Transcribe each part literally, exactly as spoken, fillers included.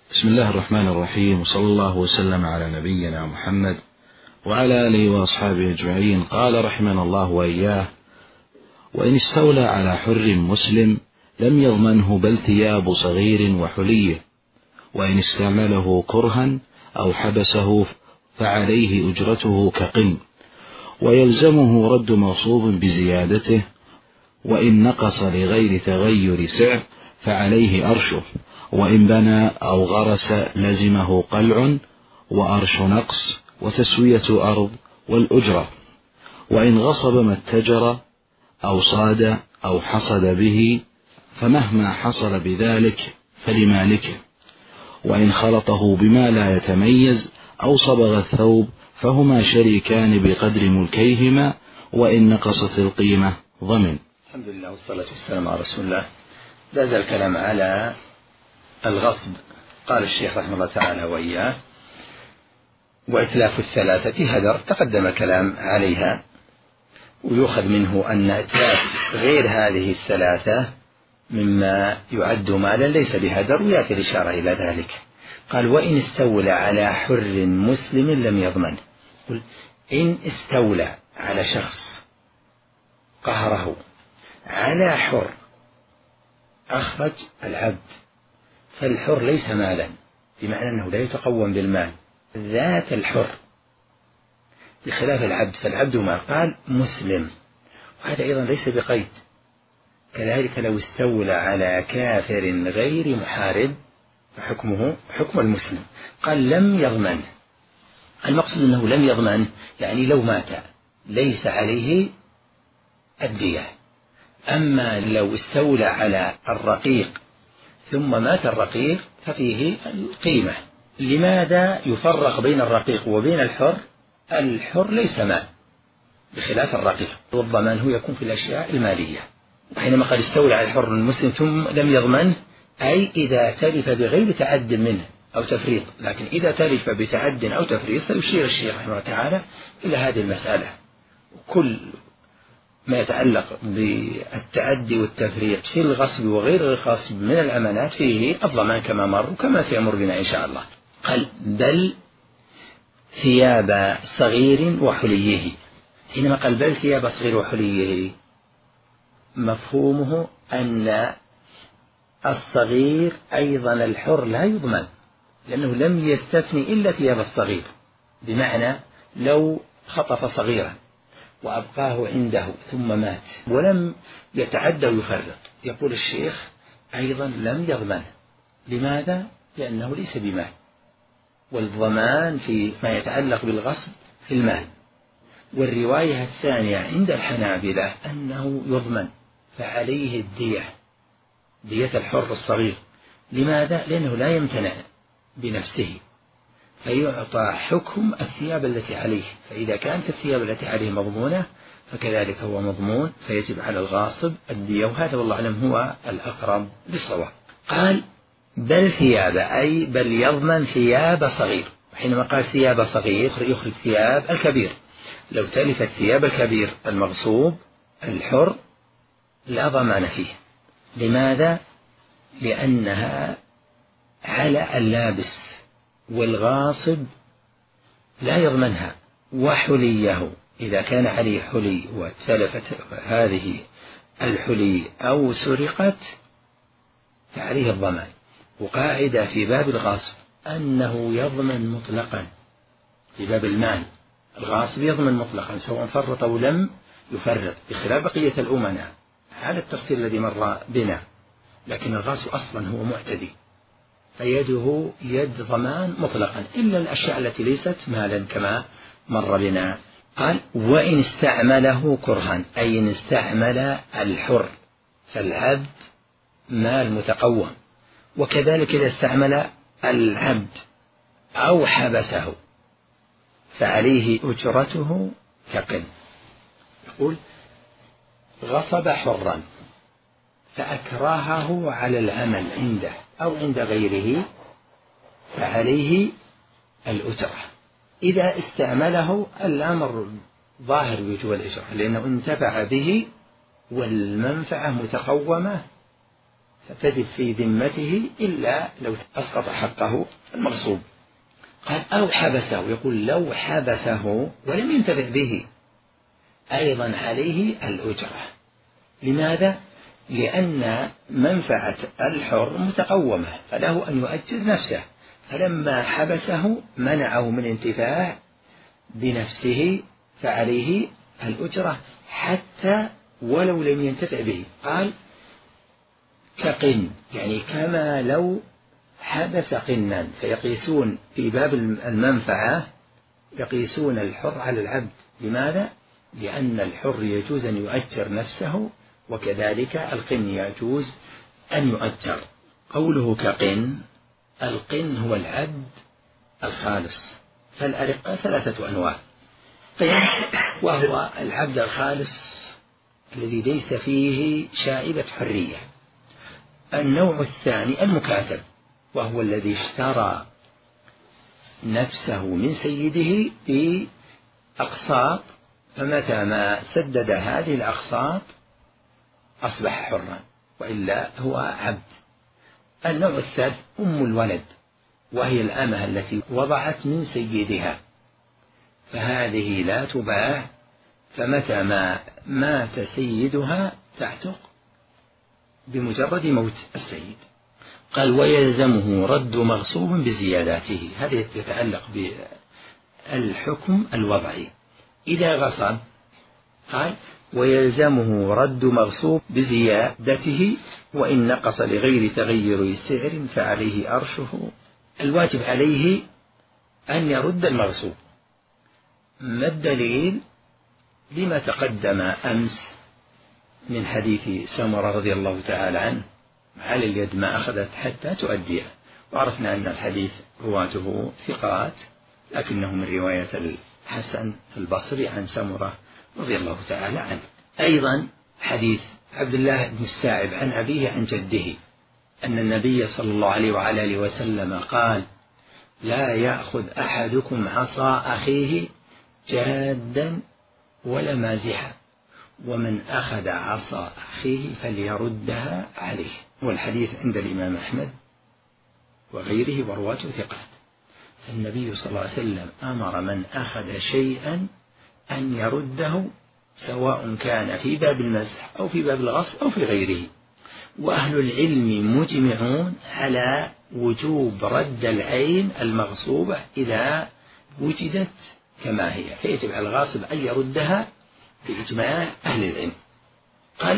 بسم الله الرحمن الرحيم، وصلى الله وسلم على نبينا محمد وعلى آله وأصحابه أجمعين. قال رحمنا الله وإياه: وإن استولى على حر مسلم لم يضمنه بل ثياب صغير وحليه، وإن استعمله كرها أو حبسه فعليه أجرته كقن، ويلزمه رد مغصوب بزيادته، وإن نقص لغير تغير سعر فعليه أرشه، وإن بنى أو غرس لزمه قلع وأرش نقص وتسوية أرض والأجرة، وإن غصب ما اتجر أو صاد أو حصد به فمهما حصل بذلك فلمالكه، وإن خلطه بما لا يتميز أو صبغ الثوب فهما شريكان بقدر ملكيهما، وإن نقصت القيمة ضمن. الحمد لله والصلاة والسلام على رسول الله. لا زال الكلام على الغصب. قال الشيخ رحمه الله تعالى وإياه: وإتلاف الثلاثة هدر، تقدم الكلام عليها، ويؤخذ منه أن إتلاف غير هذه الثلاثة مما يعد مالا ليس بهدر، ويأتي الإشارة إلى ذلك. قال: وإن استولى على حر مسلم لم يضمنه. قل إن استولى على شخص قهره على حر أخرج العبد، فالحر ليس مالا، بمعنى أنه لا يتقوم بالمال، ذات الحر، بخلاف العبد، فالعبد ما قال مسلم، وهذا أيضا ليس بقيد. كذلك لو استولى على كافر غير محارب فحكمه حكم المسلم. قال لم يضمن، المقصود أنه لم يضمن يعني لو مات ليس عليه الدية. أما لو استولى على الرقيق ثم مات الرقيق ففيه القيمة. لماذا يفرق بين الرقيق وبين الحر؟ الحر ليس مال بخلاف الرقيق، والضمان هو يكون في الأشياء المالية. وحينما قال استولى على الحر المسلم ثم لم يضمنه، أي إذا تلف بغير تعد منه أو تفريط، لكن إذا تلف بتعد أو تفريط فيشير الشيخ رحمه الله تعالى إلى هذه المسألة. كل ما يتعلق بالتعدي والتفريط في الغصب وغير الغصب من الأمانات فيه الضمان كما مر وكما سيمر بنا إن شاء الله. قال: بل ثياب صغير وحليه. حينما قال بل ثياب صغير وحليه، مفهومه أن الصغير أيضا الحر لا يضمن، لأنه لم يستثني إلا ثياب الصغير، بمعنى لو خطف صغيرا وأبقاه عنده ثم مات ولم يتعدى ويفرط، يقول الشيخ أيضا لم يضمن. لماذا؟ لأنه ليس بمال، والضمان في ما يتعلق بالغصب في المال. والرواية الثانية عند الحنابلة أنه يضمن، فعليه الدية، دية الحر الصغير. لماذا؟ لأنه لا يمتنع بنفسه، فيعطى حكم الثياب التي عليه، فإذا كانت الثياب التي عليه مضمونة فكذلك هو مضمون، فيجب على الغاصب الدية، وهذا والله أعلم هو الأقرب للصواب. قال: بل ثياب، أي بل يضمن ثياب صغير. حينما قال ثياب صغير يخرج ثياب الكبير. لو تلفت ثياب الكبير المغصوب الحر لا ضمان فيه. لماذا؟ لأنها على اللابس، والغاصب لا يضمنها. وحليه، إذا كان عليه حلي وتلفت هذه الحلي أو سرقت فعليه الضمان. وقاعدة في باب الغاصب أنه يضمن مطلقا. في باب المال الغاصب يضمن مطلقا سواء فرط أو لم يفرط، بخلاف بقية الأمناء على التفصيل الذي مر بنا. لكن الغاصب أصلا هو معتدي، فيده يد ضمان مطلقا إلا الأشياء التي ليست مالا كما مر بنا. قال: وإن استعمله كرها، أي إن استعمل الحر، فالعبد مال متقوم، وكذلك إذا استعمل العبد أو حبسه فعليه أجرته كقن. يقول: غصب حرا فأكرهه على العمل عنده أو عند غيره فعليه الأجرة. إذا استعمله الأمر ظاهر وجوب الأجرة، لأنه انتفع به والمنفعة متقومة فتجب في ذمته إلا لو أسقط حقه المغصوب. قال أو حبسه، يقول لو حبسه ولم ينتفع به أيضا عليه الأجرة. لماذا؟ لأن منفعة الحر متقومة فله أن يؤجر نفسه، فلما حبسه منعه من انتفاع بنفسه فعليه الأجرة حتى ولو لم ينتفع به. قال كقن، يعني كما لو حبس قنا، فيقيسون في باب المنفعة يقيسون الحر على العبد. لماذا؟ لأن الحر يجوز أن يؤجر نفسه، وكذلك القن يجوز أن يؤجر. قوله كقن، القن هو العبد الخالص، فالأرقة ثلاثة أنواع. قن وهو العبد الخالص الذي ليس فيه شائبة حرية. النوع الثاني المكاتب، وهو الذي اشترى نفسه من سيده بأقساط، فمتى ما سدد هذه الأقساط أصبح حرا، وإلا هو عبد. النوع الثالث أم الولد، وهي الأمة التي وضعت من سيدها، فهذه لا تباع، فمتى ما مات سيدها تعتق بمجرد موت السيد. قال ويلزمه رد مغصوب بزياداته، هذا يتعلق بالحكم الوضعي. إذا غصب قال ويلزمه رد مغصوب بزيادته، وإن نقص لغير تغير سعر فعليه أرشه. الواجب عليه أن يرد المغصوب. ما الدليل؟ لما تقدم أمس من حديث سمرة رضي الله تعالى عنه على اليد ما أخذت حتى تؤديها، وعرفنا أن الحديث رواته ثقات، لكنه من رواية الحسن البصري عن سمرة رضي الله تعالى عنه. أيضا حديث عبد الله بن السائب عن أبيه عن جده أن النبي صلى الله عليه وعلى آله وسلم قال لا يأخذ أحدكم عصا أخيه جادا ولا مازحا، ومن أخذ عصا أخيه فليردها عليه. والحديث عند الإمام أحمد وغيره ورواته ثقات. فالنبي صلى الله عليه وسلم أمر من أخذ شيئا أن يرده، سواء كان في باب المزح أو في باب الغصب أو في غيره. وأهل العلم مجمعون على وجوب رد العين المغصوبة إذا وجدت كما هي، فيجب على الغاصب أن يردها بإجماع أهل العلم. قال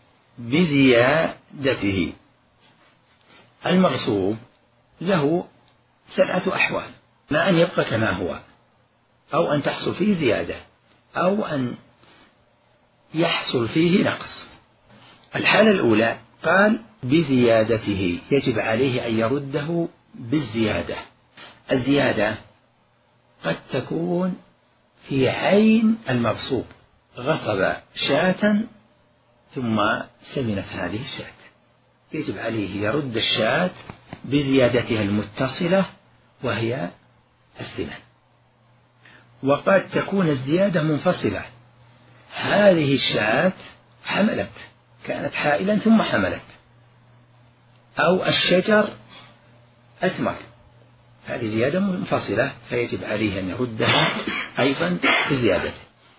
بزيادته. المغصوب له سبعة أحوال، ما أن يبقى كما هو، أو أن تحصل فيه زيادة، أو أن يحصل فيه نقص. الحالة الأولى قال بزيادته، يجب عليه أن يرده بالزيادة. الزيادة قد تكون في عين المغصوب، غصب شاة ثم سمنت هذه الشاة، يجب عليه يرد الشاة بزيادتها المتصلة وهي السمن. وقد تكون الزيادة منفصلة، هذه الشاة حملت، كانت حائلا ثم حملت، أو الشجر أثمر، هذه زيادة منفصلة فيجب عليه أن يردها أيضا بزيادته.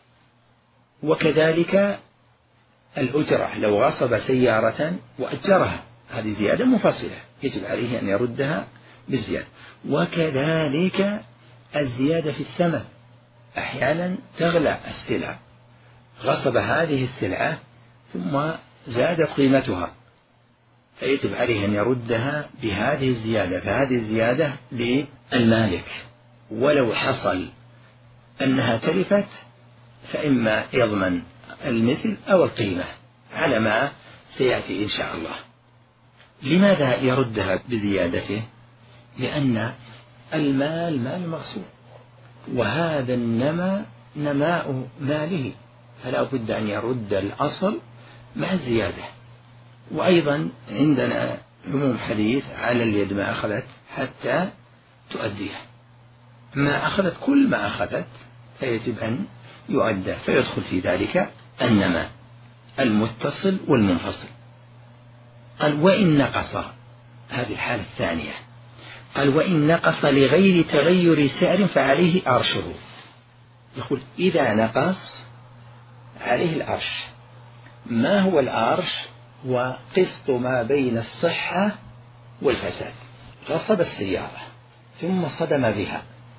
وكذلك الأجرة، لو غصب سيارة وأجرها، هذه زيادة منفصلة يجب عليه أن يردها بالزيادة. وكذلك الزيادة في الثمن، أحيانا تغلى السلعة، غصب هذه السلعة ثم زادت قيمتها، فيجب عليه أن يردها بهذه الزيادة، فهذه الزيادة للمالك. ولو حصل أنها تلفت فإما يضمن المثل أو القيمة على ما سيأتي إن شاء الله. لماذا يردها بزيادته؟ لأن المال مال مغصوب، وهذا النماء نماء ماله، فلا بد أن يرد الأصل مع الزيادة. وأيضا عندنا عموم حديث على اليد ما أخذت حتى تؤديها، ما أخذت كل ما أخذت فيجب أن يؤدى، فيدخل في ذلك النماء المتصل والمنفصل. قال وإن نقص، هذه الحالة الثانية، قال وإن نقص لغير تغير سعر فعليه أرشه. يقول إذا نقص عليه الأرش. ما هو الأرش؟ وقسط ما بين الصحة والفساد. غصب السيارة ثم صدم بها،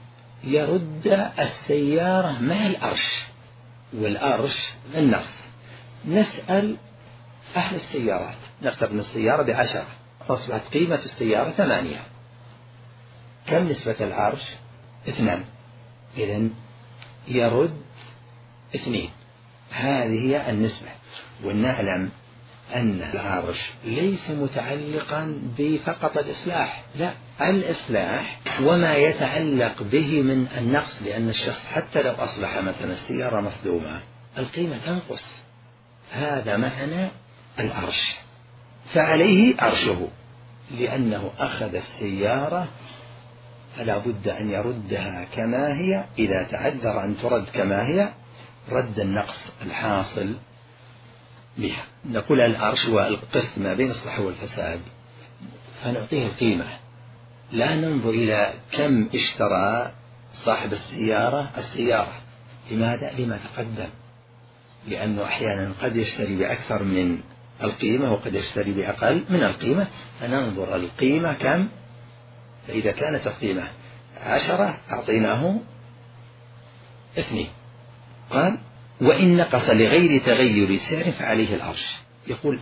يرد السيارة مع الأرش، والأرش النقص. نسأل أهل السيارات، نفترض أن السيارة بعشرة فأصبحت قيمة السيارة ثمانية، كم نسبة الأرش؟ اثنان، إذن يرد اثنين، هذه هي النسبة. ونعلم أن الأرش ليس متعلقا بفقط الإصلاح، لا، الإصلاح وما يتعلق به من النقص، لأن الشخص حتى لو أصلح مثلا السيارة مصدومة القيمة تنقص، هذا معنى الأرش. فعليه أرشه، لأنه أخذ السيارة فلا بد أن يردها كما هي، إذا تعذر أن ترد كما هي رد النقص الحاصل بها. نقول الأرش والقسط ما بين الصحة والفساد، فنعطيه القيمة، لا ننظر إلى كم اشترى صاحب السيارة السيارة. لماذا؟ لما تقدم، لأنه أحيانا قد يشتري بأكثر من القيمة وقد يشتري بأقل من القيمة، فننظر القيمة كم، فإذا كانت القيمة عشرة أعطيناه اثنين. قال وإن نقص لغير تغير سعر فعليه الأرش. يقول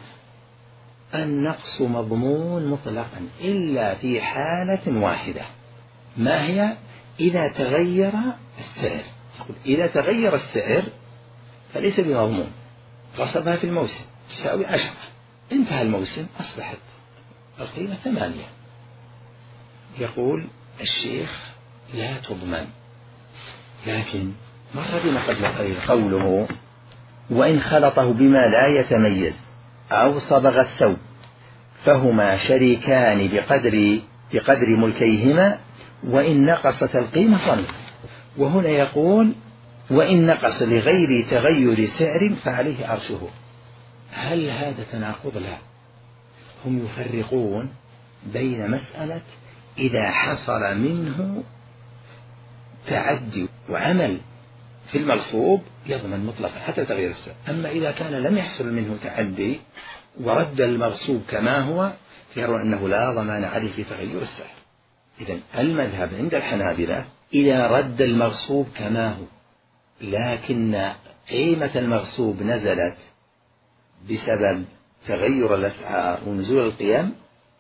النقص مضمون مطلقا إلا في حالة واحدة، ما هي؟ إذا تغير السعر. يقول إذا تغير السعر فليس بمضمون، غصبها في الموسم تساوي عشرة، انتهى الموسم أصبحت القيمة ثمانية. يقول الشيخ لا تضمن، لكن مر بنا قبل قليل قوله وإن خلطه بما لا يتميز أو صبغ الثوب فهما شريكان بقدر بقدر ملكيهما وإن نقصت القيمة صنف. وهنا يقول وإن نقص لغير تغير سعر فعليه أرشه. هل هذا تناقض؟ لا، هم يفرقون بين مسألة إذا حصل منه تعدي وعمل في المغصوب يضمن مطلقا حتى تغيير السعر، أما إذا كان لم يحصل منه تعدي ورد المغصوب كما هو فيرون أنه لا ضمان عليه في تغيير السعر. إذن المذهب عند الحنابلة إذا رد المغصوب كما هو لكن قيمة المغصوب نزلت بسبب تغير الأسعار ونزول القيم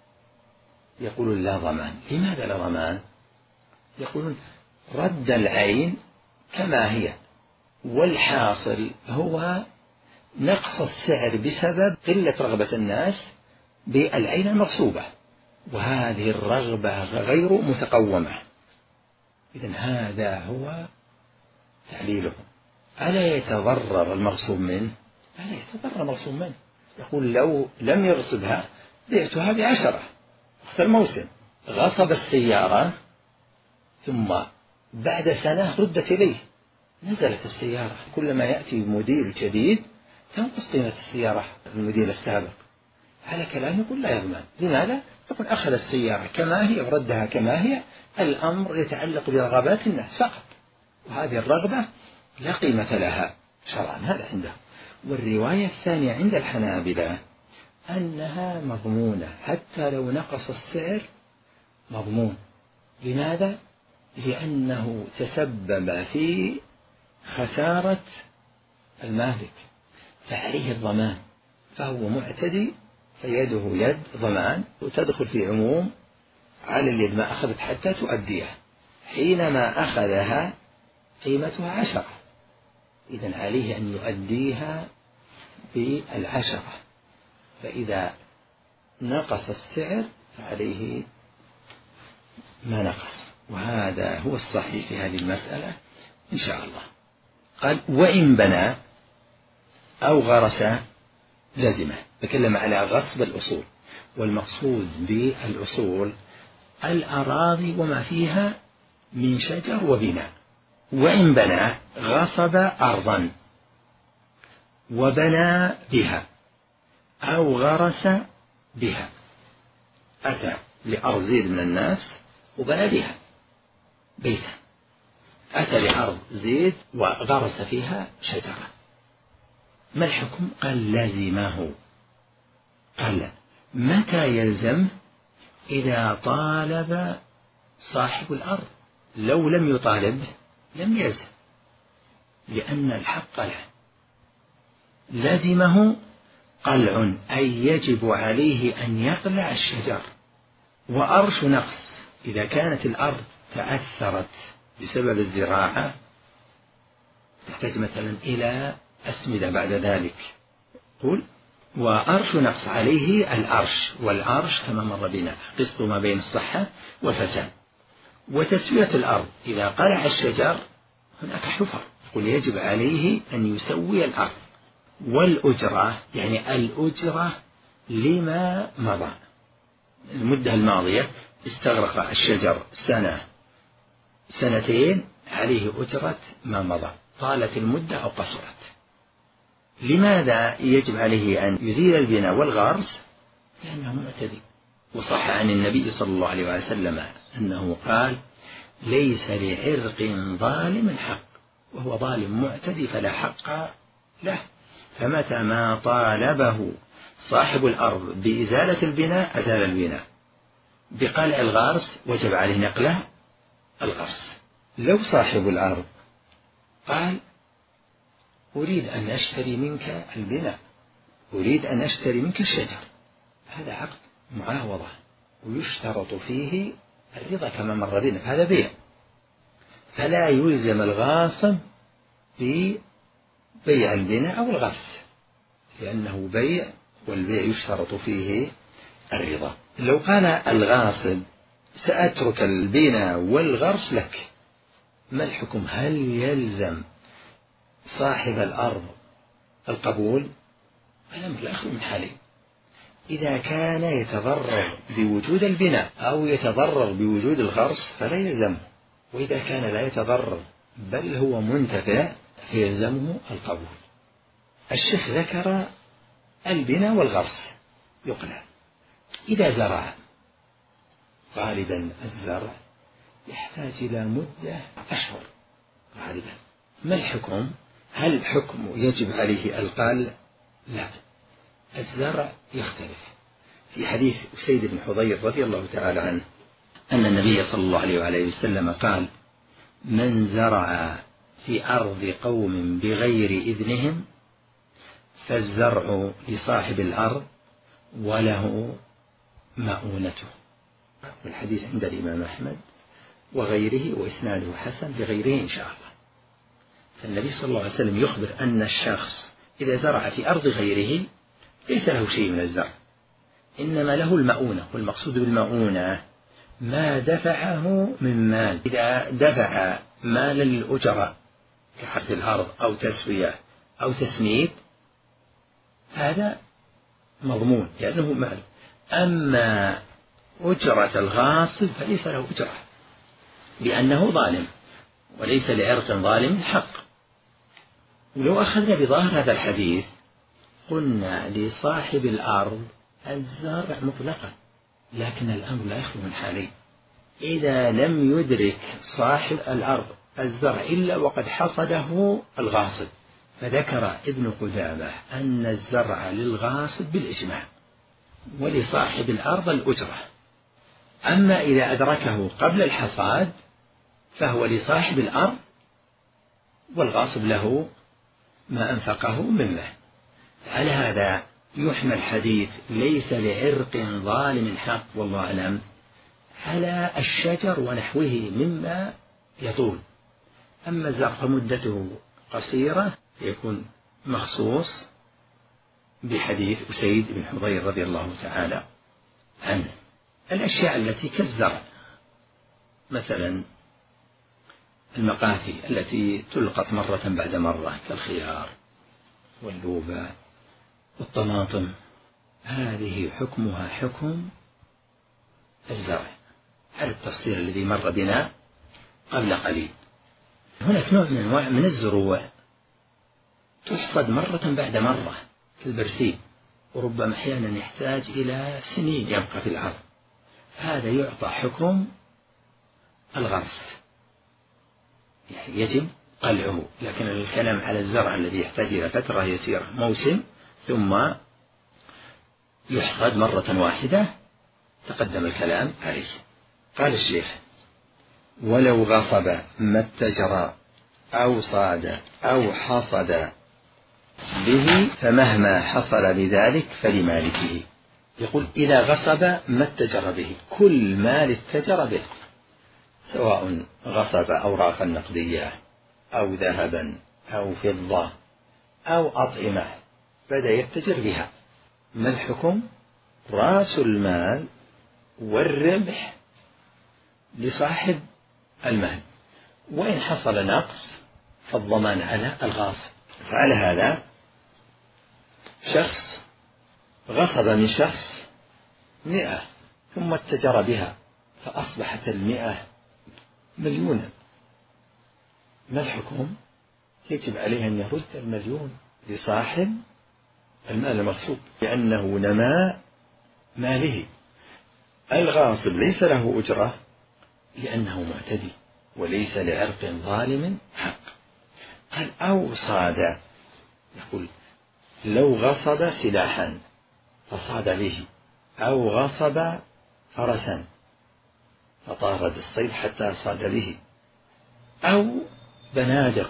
يقولون لا ضمان. لماذا لا ضمان؟ يقولون رد العين كما هي، والحاصل هو نقص السعر بسبب قلة رغبة الناس بالعين المغصوبة، وهذه الرغبة غير متقومة. إذن هذا هو تعليله. ألا يتضرر المغصوب منه؟ ألا يتضرر المغصوب منه. يقول لو لم يغصبها بعتها بعشرة وقت الموسم، غصب السيارة ثم بعد سنة ردت إليه، نزلت السيارة، كلما يأتي موديل جديد تنقص قيمة السيارة الموديل السابق، على كلام يقول لا يضمن. لماذا؟ يقول أخذ السيارة كما هي وردها كما هي، الأمر يتعلق برغبات الناس فقط، وهذه الرغبة لا قيمة لها شرعا، هذا عنده. والرواية الثانية عند الحنابلة أنها مضمونة حتى لو نقص السعر مضمون. لماذا؟ لأنه تسبب في خسارة المالك فعليه الضمان، فهو معتدي فيده يد ضمان، وتدخل في عموم على اليد ما أخذت حتى تؤديها. حينما أخذها قيمتها عشرة، إذن عليه أن يؤديها بالعشرة، فإذا نقص السعر فعليه ما نقص، وهذا هو الصحيح في هذه المسألة إن شاء الله. قال وإن بنى أو غرس لزمه. تكلم على غصب الأصول، والمقصود بالأصول الأراضي وما فيها من شجر وبناء. وإن بنى غصب أرضا وبنى بها أو غرس بها، أتى لأرض زيد من الناس وبنى بها بيتا، أتى لأرض زيد وغرس فيها شجرة، ما الحكم؟ قال لزمه. قال متى يلزم؟ إذا طالب صاحب الأرض، لو لم يطالب لم يلزم، لأن الحق له. لزمه قلع، أي يجب عليه أن يقلع الشجر. وأرش نقص، إذا كانت الأرض تأثرت بسبب الزراعة تحتاج مثلا إلى أسمدة بعد ذلك، قل وأرش نقص عليه الأرش، والأرش كما مر بنا قسط ما بين الصحة والفساد. وتسوية الأرض، إذا قلع الشجر هناك حفر، قل يجب عليه أن يسوي الأرض. والأجرة يعني الأجرة لما مضى، المدة الماضية استغرق الشجر سنة سنتين، عليه أجرة ما مضى، طالت المدة أو قصرت. لماذا يجب عليه أن يزيل البناء والغرس؟ لأنه معتدي. وصح عن النبي صلى الله عليه وسلم أنه قال ليس لعرق ظالم حق، وهو ظالم معتدي فلا حق له. فمتى ما طالبه صاحب الأرض بإزالة البناء أزال البناء، بقلع الغرس وجب عليه نقله الغرس. لو صاحب الأرض قال أريد أن أشتري منك البناء، أريد أن أشتري منك الشجر، هذا عقد معاوضة ويشترط فيه الرضا كما مر بنا، هذا بيع، فلا يلزم الغاصب ببيع البناء أو الغرس، لأنه بيع، والبيع يشترط فيه الرضا. لو قال الغاصب سأترك البناء والغرس لك، ما الحكم؟ هل يلزم صاحب الأرض القبول؟ الأمر لا يخلو من حالين، إذا كان يتضرر بوجود البناء أو يتضرر بوجود الغرس فلا يلزمه، وإذا كان لا يتضرر بل هو منتفع فيلزمه القبول. الشيخ ذكر البناء والغرس يقلع. إذا زرع، غالبا الزرع يحتاج إلى مدة أشهر غالبا، ما الحكم؟ هل الحكم يجب عليه القلع؟ لا، الزرع يختلف. في حديث أسيد بن حضير رضي الله تعالى عنه أن النبي صلى الله عليه وآله وسلم قال من زرع في أرض قوم بغير إذنهم فالزرع لصاحب الأرض وله مؤونته. والحديث عند الإمام أحمد وغيره، وإسناده حسن لغيره إن شاء الله. فالنبي صلى الله عليه وسلم يخبر أن الشخص إذا زرع في أرض غيره ليس له شيء من الزرع، إنما له المؤونة، والمقصود بالمؤونة ما دفعه من مال. إذا دفع مالا للأجراء كحرث الأرض أو تسوية أو تسميد هذا مضمون لأنه مال. أما أجرة الغاصب فليس له أجرة، لأنه ظالم وليس لعرق ظالم حق. ولو أخذنا بظاهر هذا الحديث قلنا لصاحب الأرض الزرع مطلقا، لكن الأمر لا يخلو من حالين، إذا لم يدرك صاحب الأرض الزرع إلا وقد حصده الغاصب، فذكر ابن قدامة أن الزرع للغاصب بالإجماع ولصاحب الأرض الأجرة. أما إذا أدركه قبل الحصاد فهو لصاحب الأرض والغاصب له ما أنفقه مما. على هذا يحمل حديث ليس لعرق ظالم حق والله أعلم على الشجر ونحوه مما يطول. أما الزرع فمدته قصيرة يكون مخصوص بحديث أسيد بن حضير رضي الله تعالى عنه. الأشياء التي كالزرع مثلا المقاثي التي تلقط مرة بعد مرة كالخيار واللوبة والطماطم، هذه حكمها حكم الزرع على التفصيل الذي مر بنا قبل قليل. هناك نوع من أنواع من الزروع تحصد مرة بعد مرة كالبرسيم وربما أحيانا يحتاج إلى سنين يبقى في الأرض، هذا يعطى حكم الغرس، يعني يجب قلعه. لكن الكلام على الزرع الذي يحتاج إلى فترة يسيرة موسم ثم يحصد مرة واحدة تقدم الكلام عليه. قال الشيخ: ولو غصب ما اتجر أو صاد أو حصد به فمهما حصل بذلك فلمالكه. يقول: إذا غصب ما اتجر به، كل مال اتجر به، سواء غصب أوراقا نقدية أو ذهبا أو فضة أو أطعمة بدأ يتجر بها، ما الحكم؟ رأس المال والربح لصاحب المال، وإن حصل نقص فالضمان على الغاصب. فعلى هذا شخص غصب من شخص مئة ثم اتجر بها فأصبحت المئة مليونا، ما الحكم؟ يجب عليه أن يرد المليون لصاحب المال المغصوب، لأنه نماء ماله. الغاصب ليس له أجرة لأنه معتدي وليس لعرق ظالم حق. قال: أو صاد، يقول: لو غصب سلاحا فصاد به، أو غصب فرسا فطارد الصيد حتى صاد به، أو بنادق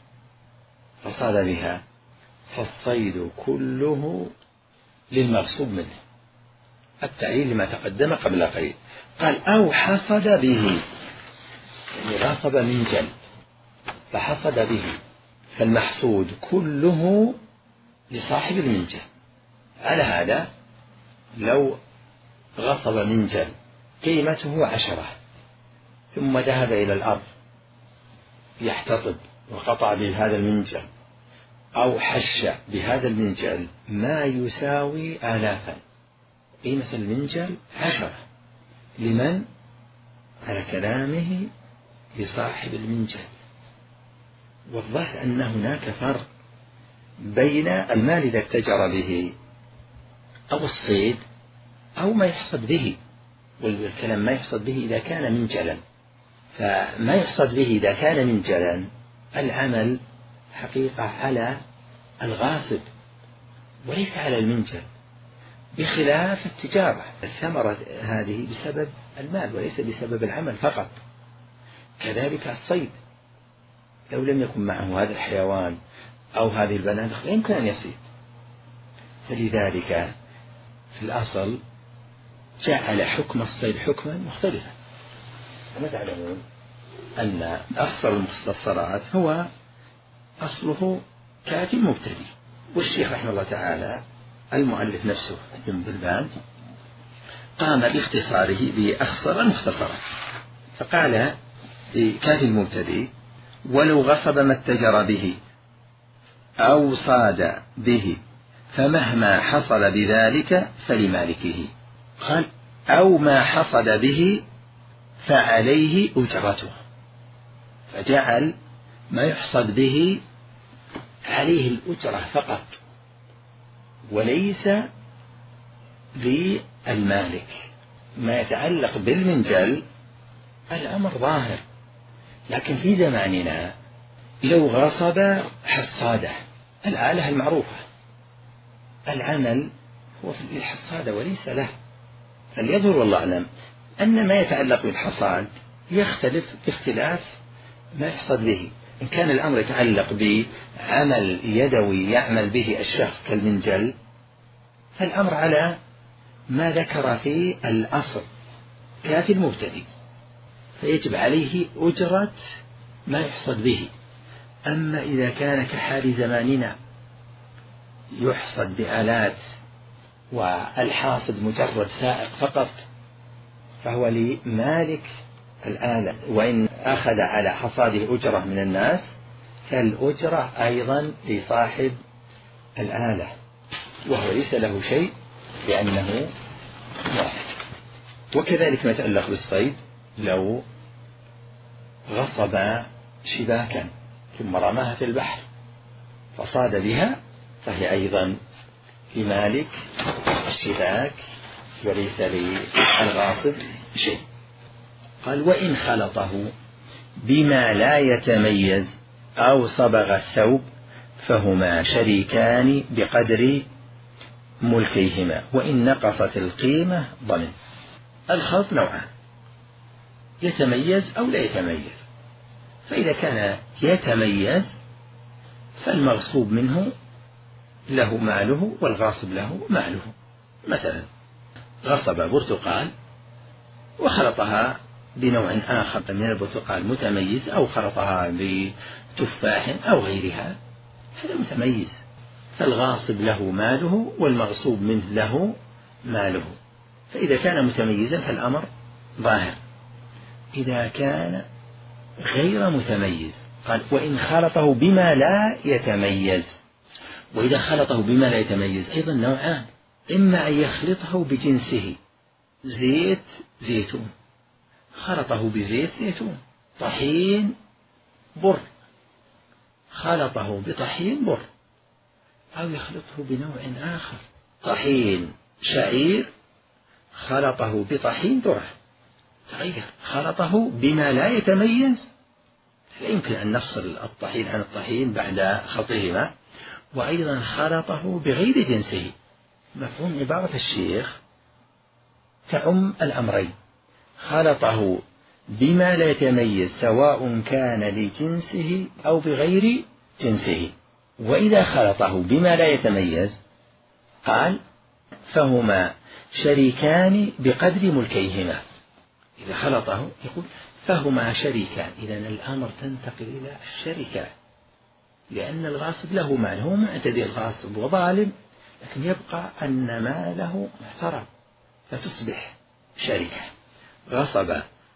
فصاد بها، فالصيد كله للمغصوب منه. التعليل لما تقدم قبل قليل. قال: أو حصد به، يعني غصب من جلب فحصد به، فالمحصود كله لصاحب المنجل. على هذا لو غصب منجل قيمته عشرة ثم ذهب إلى الأرض يحتطب وقطع بهذا المنجل أو حش بهذا المنجل ما يساوي آلافا، قيمة المنجل عشرة، لمن؟ على كلامه لصاحب المنجل. والظاهر أن هناك فرق بين المال إذا اتجر به أو الصيد أو ما يحصد به، والكلام ما يحصد به إذا كان منجلا. فما يحصد به إذا كان منجلا العمل حقيقة على الغاصب وليس على المنجل، بخلاف التجارة الثمرة هذه بسبب المال وليس بسبب العمل فقط. كذلك الصيد لو لم يكن معه هذا الحيوان أو هذه البنادق لا يمكن أن يصيد. فلذلك في الأصل جعل حكم الصيد حكما مختلفا. كما تعلمون أن أصل المستصرات هو أصله كافي مبتدي، والشيخ رحمه الله تعالى المؤلف نفسه ابن بلبان قام باختصاره بأخصر المختصرة، فقال في كافي المبتدي: ولو غصب ما اتجر به أو صاد به فمهما حصل بذلك فلمالكه. قال: أو ما حصل به فعليه أجرته، فجعل ما يحصد به عليه الأجرة فقط وليس للمالك. ما يتعلق بالمنجل الأمر ظاهر، لكن في زماننا لو غصب حصادة الآلة المعروفة العمل هو في الحصادة وليس له، فليظهر والله أعلم أن ما يتعلق بالحصاد يختلف باختلاف ما يحصد به. إن كان الأمر يتعلق بعمل يدوي يعمل به الشخص كالمنجل فالأمر على ما ذكر في الأصل كافي المبتدئ، فيجب عليه أجرة ما يحصد به. أما إذا كان كحال زماننا يحصد بآلات والحاصد مجرد سائق فقط فهو لمالك الآلة، وإن أخذ على حصاده أجرة من الناس فالأجرة أيضا لصاحب الآلة وهو ليس له شيء لأنه مالك. وكذلك ما يتعلق بالصيد لو غصب شباكا ثم رماها في البحر فصاد بها فهي أيضا في مالك الشباك وليس للغاصب شيء. قال وإن خلطه بما لا يتميز أو صبغ الثوب فهما شريكان بقدر ملكيهما وإن نقصت القيمة ضمن. الخلط نوعان، يتميز أو لا يتميز. فإذا كان يتميز فالمغصوب منه له ماله والغاصب له ماله. مثلا غصب برتقال وخلطها بنوع آخر من البرتقال متميز أو خلطها بتفاح أو غيرها، هذا متميز، فالغاصب له ماله والمغصوب منه له ماله. فإذا كان متميزا فالأمر ظاهر. إذا كان غير متميز قال وإن خلطه بما لا يتميز. وإذا خلطه بما لا يتميز أيضا نوعان، إما أن يخلطه بجنسه، زيت زيتون خلطه بزيت زيتون، طحين بر خلطه بطحين بر، أو يخلطه بنوع آخر، طحين شعير خلطه بطحين ذرة، تغير، خلطه بما لا يتميز. لا يمكن أن نفصل الطحين عن الطحين بعد خلطهما. وأيضا خلطه بغير جنسه. مفهوم عبارة الشيخ تعم الأمرين، خلطه بما لا يتميز سواء كان لجنسه أو بغير جنسه. وإذا خلطه بما لا يتميز قال فهما شريكان بقدر ملكيهما. إذا خلطه يقول فهما شريكان، إذن الأمر تنتقل إلى الشركة، لأن الغاصب له مال، هو معتدي الغاصب وظالم، لكن يبقى أن ماله محترم، فتصبح شركة. غصب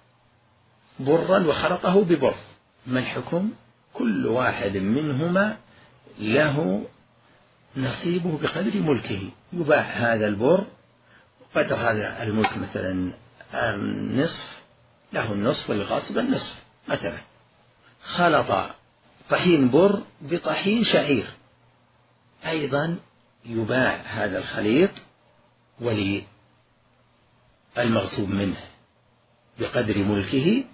برا وخلطه ببر، ما الحكم؟ كل واحد منهما له نصيبه بقدر ملكه، يباع هذا البر قدر هذا الملك، مثلا النصف له النصف والغاصب النصف مثلا. خلط طحين بر بطحين شعير، أيضا يباع هذا الخليط وللمغصوب منه بقدر ملكه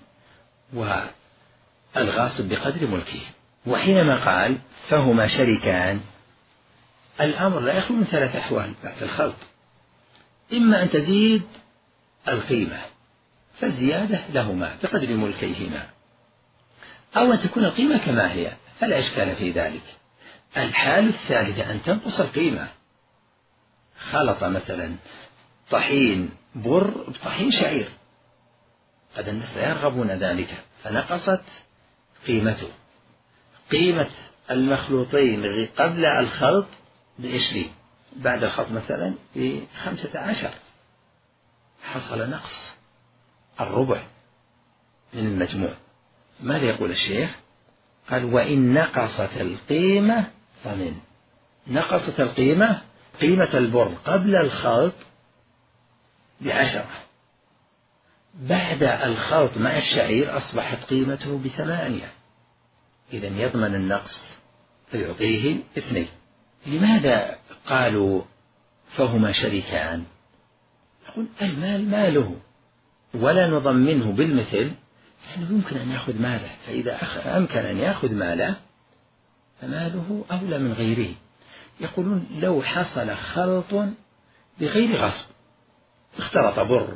والغاصب بقدر ملكه. وحينما قال فهما شريكان، الأمر لا يخلو من ثلاث أحوال بعد الخلط، إما أن تزيد القيمة فالزيادة لهما بقدر ملكيهما، أو أن تكون القيمة كما هي فلا إشكال في ذلك. الحال الثالثة أن تنقص القيمة، خلط مثلا طحين بر بطحين شعير، قد الناس لا يرغبون ذلك فنقصت قيمته، قيمة المخلوطين قبل الخلط بعشرين، بعد الخلط مثلا بخمسة عشر، حصل نقص الربع من المجموع. ماذا يقول الشيخ؟ قال وإن نقصت القيمة فمن. نقصت القيمة، قيمة البر قبل الخلط بعشرة، بعد الخلط مع الشعير أصبحت قيمته بثمانية، إذن يضمن النقص فيعطيه اثنين. لماذا قالوا فهما شريكان؟ يقول المال ماله ولا نضمنه بالمثل، لأنه يمكن أن يأخذ ماله، فإذا أمكن أن يأخذ ماله فماله أولى من غيره. يقولون لو حصل خلط بغير غصب، اختلط بر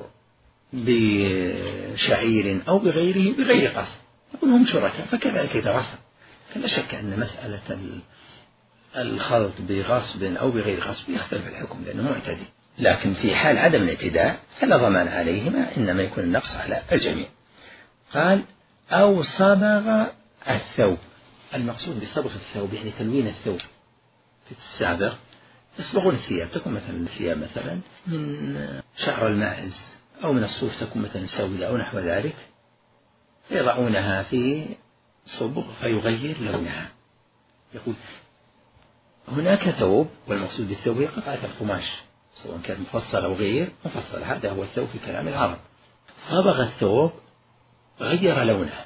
بشعير أو بغيره بغير قصد، يقولون هم شركاء، فكذلك إذا غصب، فلا شك أن مسألة الخلط بغصب أو بغير غصب يختلف الحكم لأنه معتدي. لكن في حال عدم الاعتداء فلا ضمان عليهما، إنما يكون النقص على الجميع. قال أو صبغ الثوب. المقصود بصبغ الثوب يعني تلوين الثوب. في السابق يصبغون الثياب، تكون مثلا الثياب مثلا من شعر الماعز أو من الصوف، تكون مثلا سوداء أو نحو ذلك، يضعونها في صبغ فيغير لونها. يقول هناك ثوب، والمقصود بالثوب هي قطعة القماش سواء كان مفصل أو غير مفصل، هذا هو الثوب في كلام العرب. صبغ الثوب غير لونه،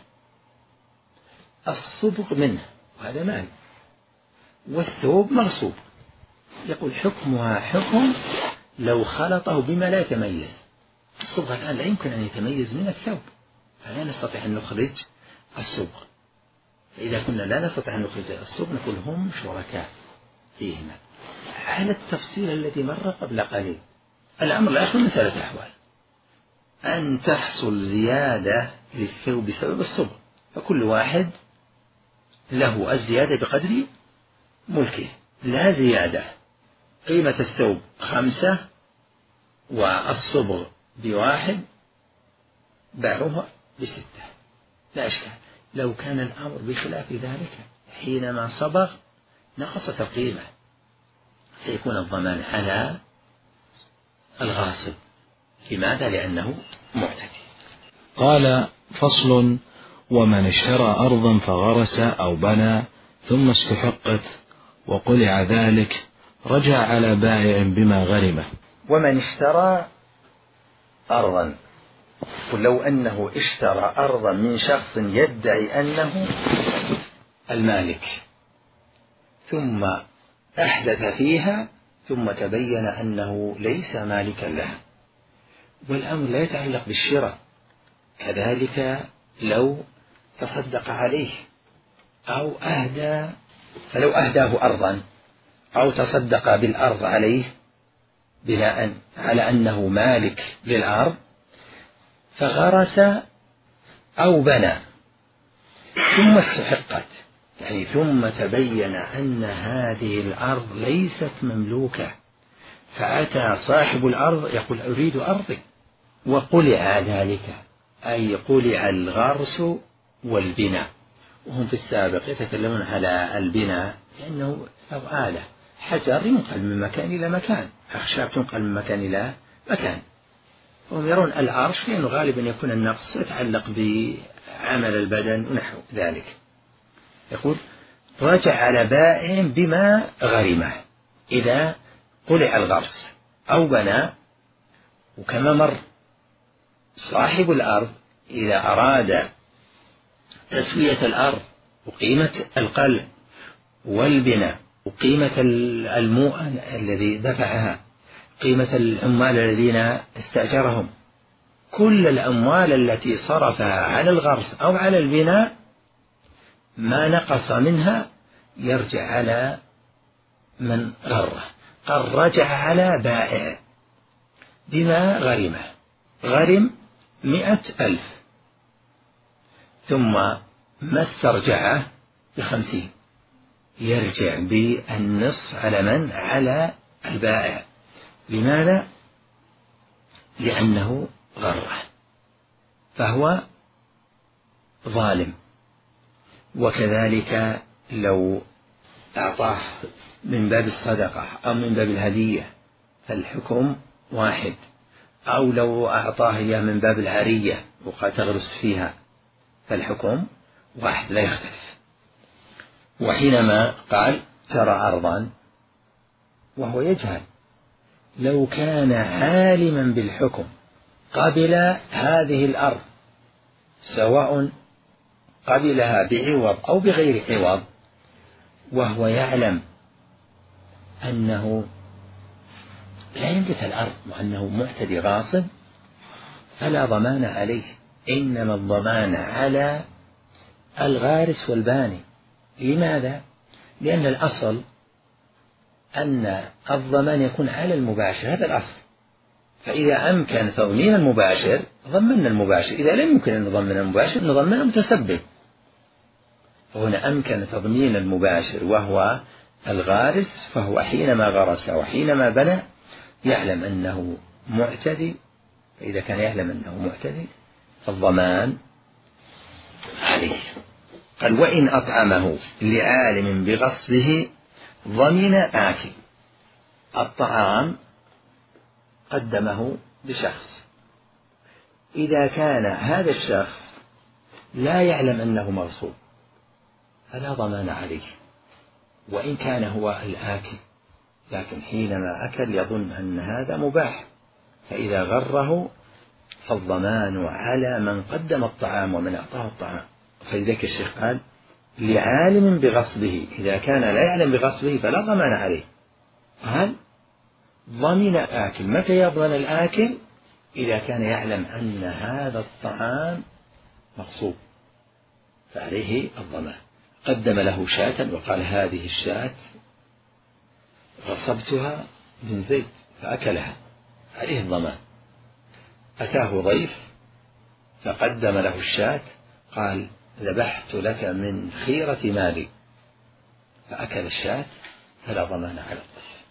الصبغ منه وهذا مال، والثوب مغصوب يقول حكمها حكم لو خلطه بما لا يتميز. الصبغة الآن لا يمكن أن يتميز من الثوب، فلا نستطيع أن نخرج الصبغ. فإذا كنا لا نستطيع أن نخرج الصبغ نقول هم شركاء فيهما على التفصيل الذي مر قبل قليل. الأمر لا يكون من ثلاثة أحوال: أن تحصل زيادة للثوب بسبب الصبغ، فكل واحد له الزيادة بقدر ملكه، لا زيادة قيمة الثوب خمسة والصبغ بواحد باعوها بستة، لا إشكال. لو كان الأمر بخلاف ذلك حينما صبغ نقصت القيمة، فيكون الضمان على الغاصب. لماذا؟ لأنه معتدي. قال: فصل: ومن اشترى أرضا فغرس أو بنى ثم استحقت وقلع ذلك رجع على بائع بما غرمه. ومن اشترى أرضا، قل لو أنه اشترى أرضا من شخص يدعي أنه المالك ثم أحدث فيها ثم تبين أنه ليس مالكا لها، والأمر لا يتعلق بالشراء. كذلك لو تصدق عليه أو أهدى، فلو أهداه أرضا أو تصدق بالأرض عليه بناء على أنه مالك للأرض فغرس أو بنى ثم استحقت، يعني ثم تبين أن هذه الأرض ليست مملوكة، فأتى صاحب الأرض يقول أريد أرضي، وقلع ذلك، أي قلع الغرس والبناء. وهم في السابق يتكلمون على البناء لأنه أو آلة حجر ينقل من مكان إلى مكان، أخشاب تنقل من مكان إلى مكان. وهم يرون العرش لأنه غالبا يكون النقص يتعلق بعمل البدن ونحو ذلك. يقول رجع على بائع بما غرمه إذا قلع الغرس أو بنى. وكما مر صاحب الأرض إذا أراد تسوية الأرض وقيمة القلع والبناء وقيمة المؤن الذي دفعها، قيمة العمال الذين استأجرهم، كل الأموال التي صرفها على الغرس أو على البناء ما نقص منها يرجع على من غره. قال رجع على بائع بما غرمه، غرم مئة ألف ثم ما استرجعه بخمسين، يرجع بالنصف على من؟ على البائع. لماذا؟ لأنه غره فهو ظالم. وكذلك لو أعطاه من باب الصدقة أو من باب الهدية فالحكم واحد، أو لو أعطاه إياه من باب العارية وقد تغرس فيها فالحكم واحد لا يختلف. وحينما قال ترى أرضا وهو يجهل، لو كان عالما بالحكم قبل هذه الأرض سواء قبلها بعوض أو بغير عوض وهو يعلم أنه لا يملك الأرض وأنه معتدي غاصب فلا ضمان عليه، إنما الضمان على الغارس والباني. لماذا؟ لأن الأصل أن الضمان يكون على المباشر، هذا الأصل. فإذا أمكن تضمين المباشر ضمن المباشر، إذا لم يمكن أن نضمن المباشر نضمن المتسبب. فهنا أمكن تضمين المباشر وهو الغارس، فهو حينما غرس وحينما بنى يعلم أنه معتدي، فإذا كان يعلم أنه معتدي فالضمان عليه. قال وإن أطعمه لعالم بغصبه ضمن آكل. الطعام قدمه بشخص، إذا كان هذا الشخص لا يعلم أنه مغصوب فلا ضمان عليه، وإن كان هو الآكل، لكن حينما أكل يظن أن هذا مباح، فإذا غره فالضمان على من قدم الطعام ومن أعطاه الطعام. فلذلك الشيخ قال لعالم بغصبه، إذا كان لا يعلم بغصبه فلا ضمان عليه، قال ضمن آكل. متى يضمن الآكل؟ إذا كان يعلم أن هذا الطعام مغصوب فعليه الضمان. قدم له شاة وقال هذه الشاة غصبتها من زيت فأكلها، عليه الضمان. أتاه ضيف فقدم له الشاة قال ذبحت لك من خيرة مالي فأكل الشاة، فلا ضمان على الضيف.